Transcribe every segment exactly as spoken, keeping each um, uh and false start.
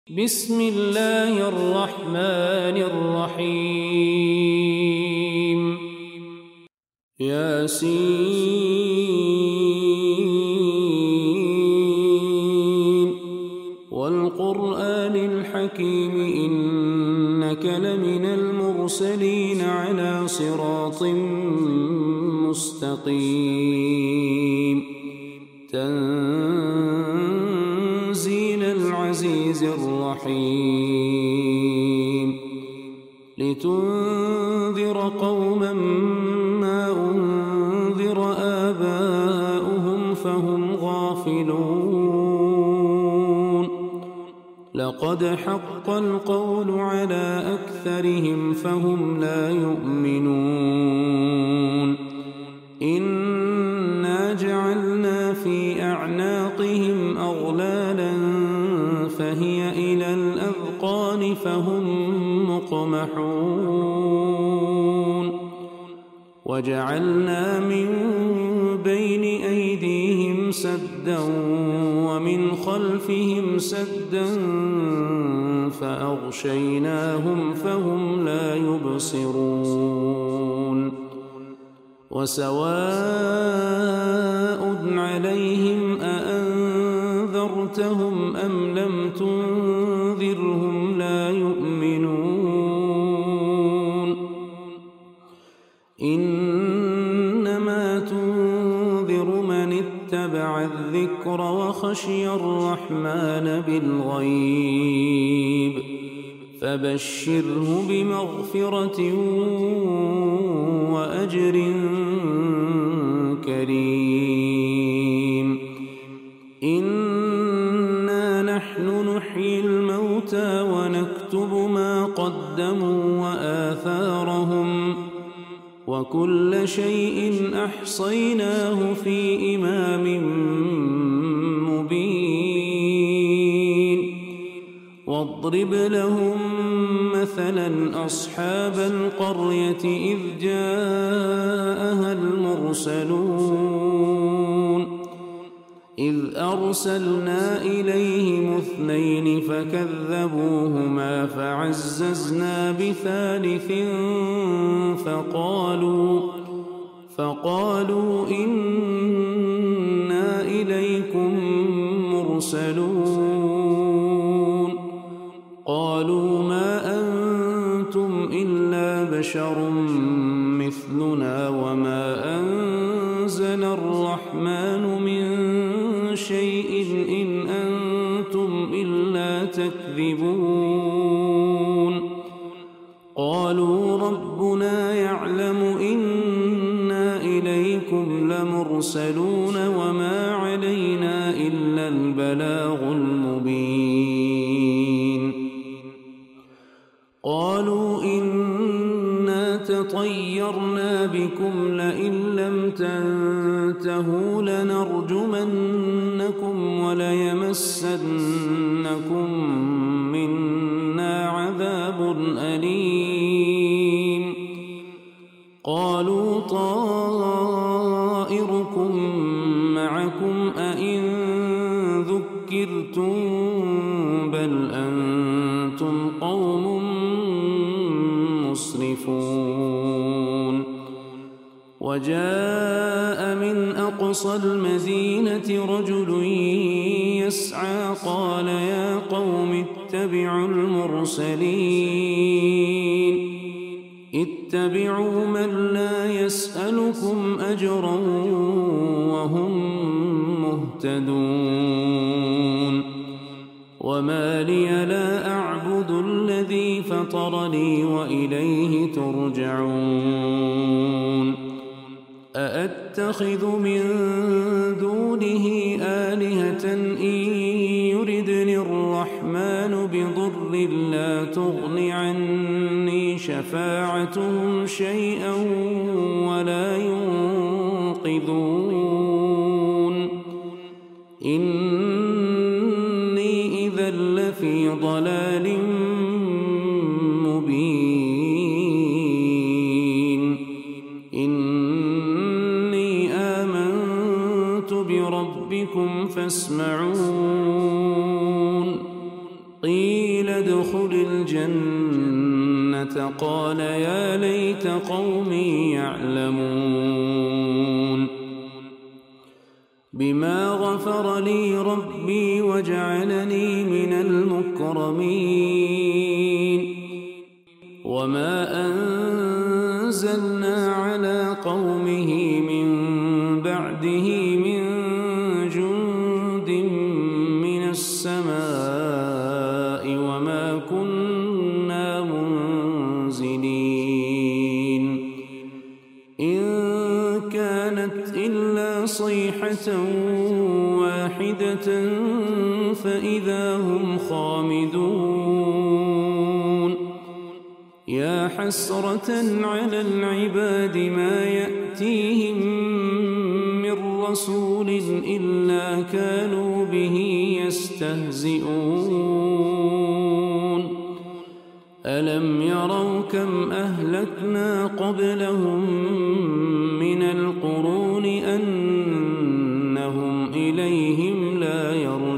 بسم الله الرحمن الرحيم ياسين والقرآن الحكيم إنك لمن المرسلين على صراط مستقيم تنزيل العزيز الرحيم لتنذر قوما ما أنذر آباؤهم فهم غافلون لقد حق القول على أكثرهم فهم لا يؤمنون إنا جعلنا في أعناقهم أغلالا فهي إلى الأذقان فهم مقمحون وجعلنا من بين أيديهم سدا ومن خلفهم سدا فأغشيناهم فهم لا يبصرون وسواء عليهم أأنذرتهم أم لم تنذرهم لا يؤمنون إنما تنذر من اتبع الذكر وخشي الرحمن بالغيب فبشره بمغفرة وأجر كريم إنا نحن نحيي الموتى ونكتب ما قدموا وآثارهم وكل شيء أحصيناه في إمام مبين واضرب لهم مثلا أصحاب القرية إذ جاءها المرسلون إذ أرسلنا إليهم اثنين فكذبوهما فعززنا بثالث فقالوا فقالوا إنا إليكم مرسلون قالوا ما أنتم إلا بشر مثلنا وما أنزل الرحمن من شيء إن أنتم إلا تكذبون قالوا ربنا يعلم إنا إليكم لمرسلون وما علينا إلا البلاغ المبين قالوا إنا تطيرنا بكم لئن لم تنتهوا لنرجمنكم وليمسنكم منا عذاب أليم قالوا طائركم معكم أئن ذكرتم بل أنتم قوم مسرفون وجاء من أقصى المدينة رجل يسعى قال يا قوم اتبعوا المرسلين اتبعوا من لا يسألكم أجرا وهم مهتدون وما لي لا أعبد الذي فطرني وإليه ترجعون أأتخذ من دونه آلهة إن يردني الرحمن بضر لا تغن عني شفاعتهم شيئا ولا ينقذون إني إذا لفي ضلال مبين إني آمنت بربكم فاسمعون قيل ادخل الجنة قال يا ليت قومي يعلمون بما غفر لي ربي وجعلني من المكرمين وما أنزلنا على قومه من بعده من جند من السماء وما كنا منزلين إن كانت إلا صيحة واحدة فإذا هم خامدون يا حسرة على العباد ما يأتيهم من رسول إلا كانوا به يستهزئون ألم يروا كم أهلكنا قبلهم من القرون أنهم إليهم لا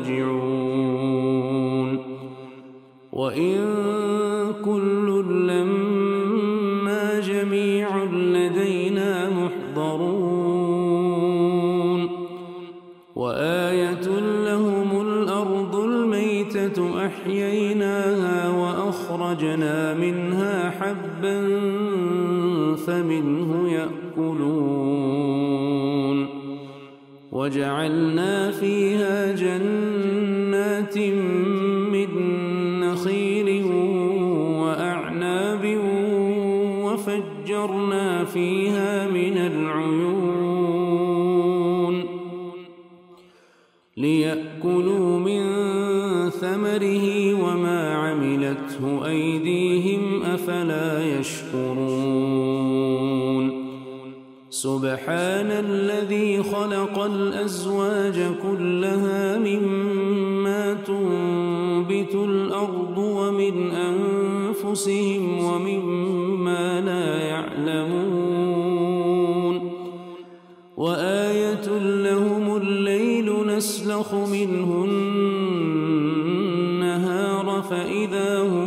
يرجعون وإن كل لما جميع لدينا محضرون وآية لهم الأرض الميتة أحييناها وأخرجنا منها حبا فمنه يأكلون وجعلنا فيها جنات من نخيل وأعناب وفجرنا فيها من العيون ليأكلوا من ثمره وما عملته أيديهم أفلا يشكرون سبحان الذي خلق الأزواج كلها مما تنبت الأرض ومن أنفسهم ومما لا يعلمون وآية لهم الليل نسلخ منه النهار فإذا هم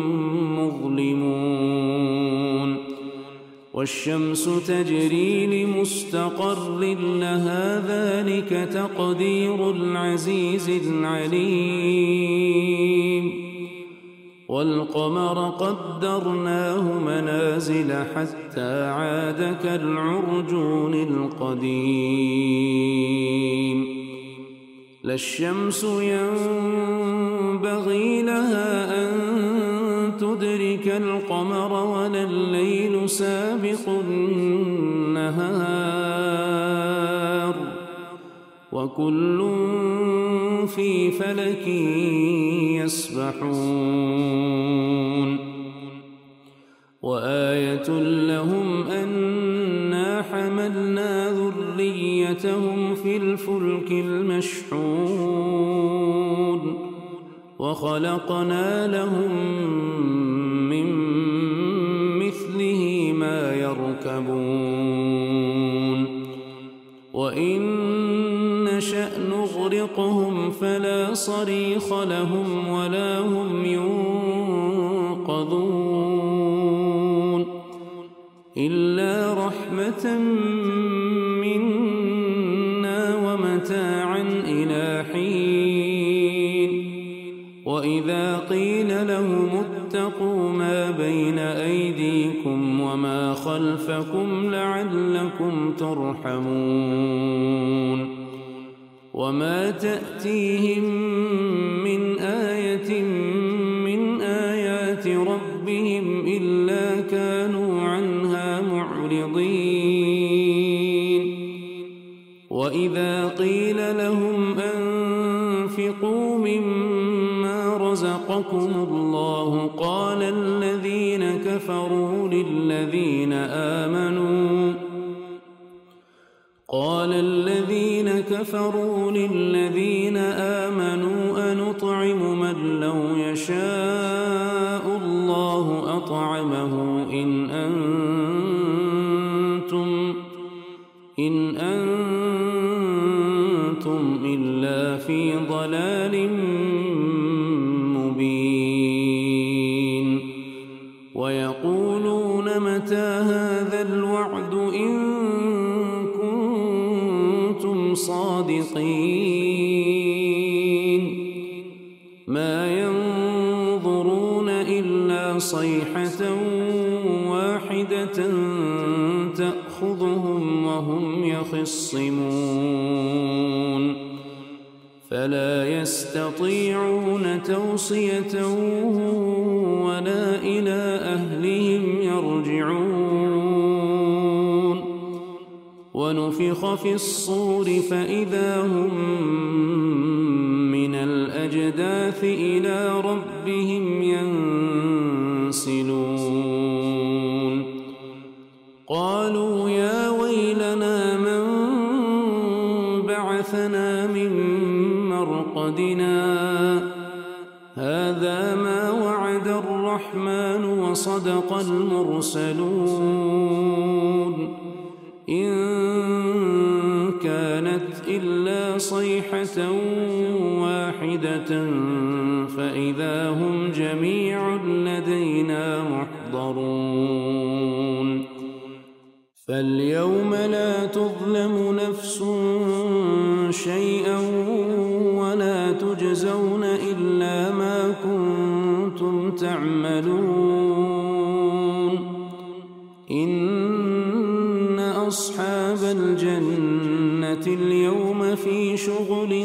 مظلمون والشمس تجري لمستقر لها ذلك تقدير العزيز العليم والقمر قدرناه منازل حتى عاد كالعرجون القديم لا الشمس ينبغي لها أن تدرك القمر ولا الليل سابق النهار وكل في فلك يسبحون وآية لهم أنا حملنا ذريتهم في الفلك المشحون وخلقنا لهم من مثله ما يركبون وإن نشأ نغرقهم فلا صريخ لهم ولا هم ينقذون إلا رحمة منا ومتاعا إلى حين وإذا قيل لهم اتقوا ما بين أيديكم وما خلفكم لعلكم ترحمون وما تأتيهم من آية من آيات ربهم إلا كانوا عنها معرضين وإذا قيل لهم أنفقوا مما رزقكم الله قال الذين كفروا للذين آمنوا قال الذين كفروا للذين آمنوا أنطعم من لو يشاء الله أطعمه إن أنتم إن أنتم إلا في ضلال مبين إلا صيحة واحدة تأخذهم وهم يخصمون فلا يستطيعون توصية ولا إلى أهلهم يرجعون ونفخ في الصور فإذا هم من الأجداث إلى ربهم ينسلون قالوا يا ويلنا من بعثنا من مرقدنا هذا ما وعد الرحمن وصدق المرسلون إن كانت إلا صيحة واحدة فإذا هم جميع لدينا محضرون فاليوم لا تظلم نفس شيئا ولا تجزون إلا ما كنتم تعملون إن أصحاب الجنة اليوم في شغل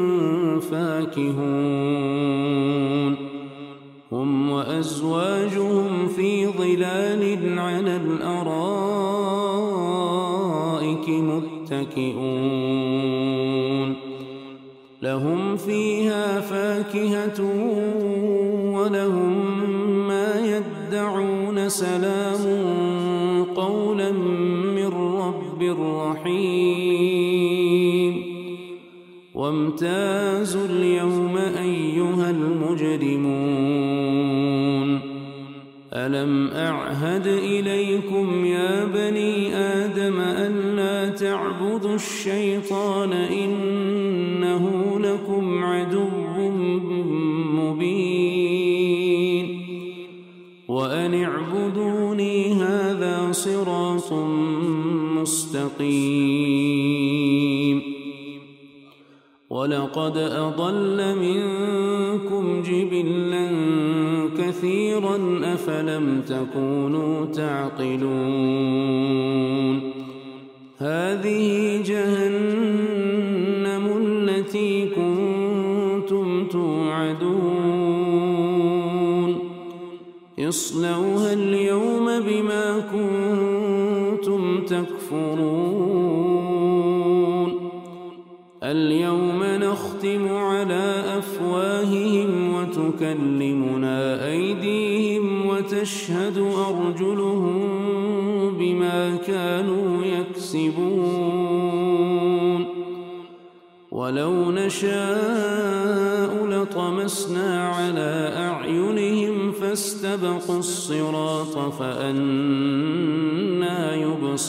فاكهون هم وأزواجهم في ظلال على الأرائك متكئون لهم فيها فاكهة ولهم ما يدعون سلام قولا من رب رحيم وامتازوا اليوم أيها المجرمون ألم أعهد إليكم يا بني آدم ألا تعبدوا الشيطان إنه لكم عدو مبين وأن اعبدوني هذا صراط مستقيم ولقد أضل منكم جبلا كثيرا أفلم تكونوا تعقلون هذه جهنم التي كنتم توعدون اصلوها اليوم بما كنتم تكفرون اليوم نختم على أفواههم وتكلمنا أيديهم وتشهد أرجلهم بما كانوا يكسبون ولو نشاء لطمسنا على أعينهم فاستبقوا الصراط فأنى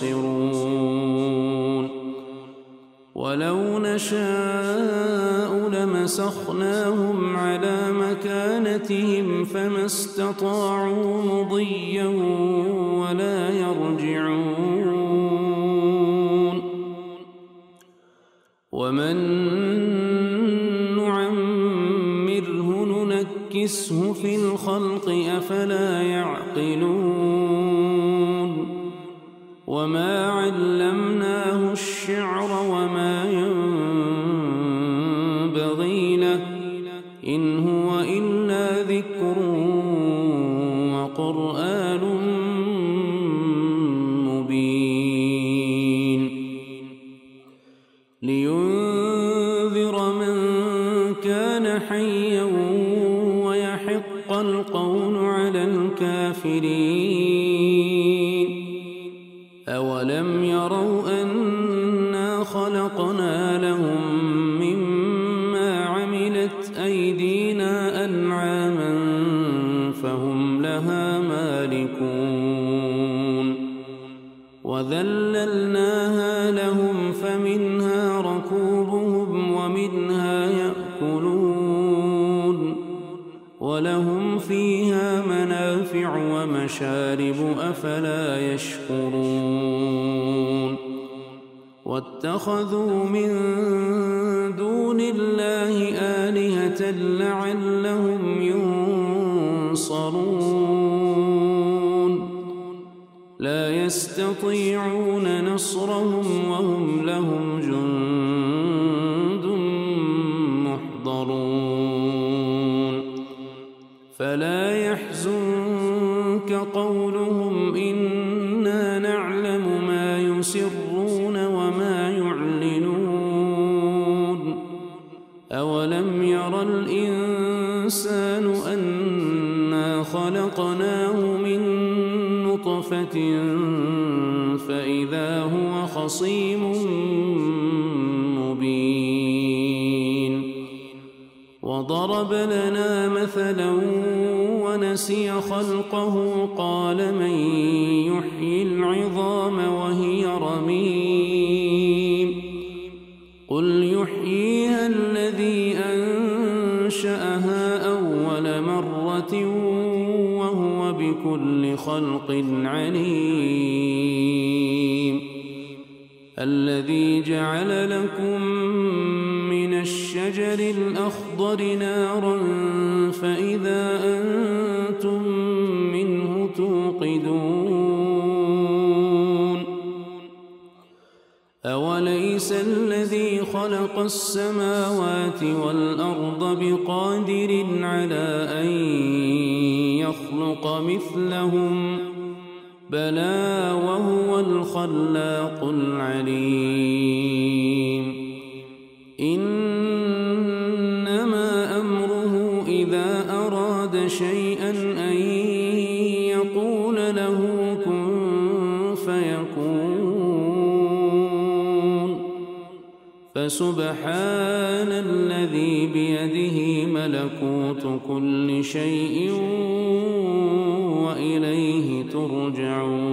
يبصرون ولو نشاء لمسخناهم على مكانتهم فما استطاعوا مضيا ولا يرجعون ومن نعمره ننكسه في الخلق أفلا يعقلون وما علمناه الشعر وما ينبغي له إن هو إلا ذكر وقرآن مبين لينذر من كان حيا ويحق القول على الكافرين أولم يروا أنا خلقنا لهم مما عملت أيدينا أنعاما فهم لها مالكون وذللناها لهم فمنها ركوبهم ومنها يأكلون ولهم فيها منافع ومشارب أفلا يشكرون واتخذوا من دون الله آلهة لعلهم ينصرون يستطيعون نصرهم وهم لهم جند محضرون فلا يحزنك قولهم إنا نعلم ما يسرون وما يعلنون أولم ير الإنسان أنا خلقناه من نطفة فإذا هو خصيم مبين وضرب لنا مثلا ونسي خلقه قال من يحيي العظام وهي رميم قل يحييها الذي أنشأها أول مرة وهو بكل خلق عليم الذي جعل لكم من الشجر الأخضر نارا فإذا أنتم منه توقدون أوليس الذي خلق السماوات والأرض بقادر على أن يخلق مثلهم بلى وهو الخلاق العليم إنما أمره إذا أراد شيئا أن يقول له كن فيكون فسبحان الذي بيده ملكوت كل شيء وإليه ترجعون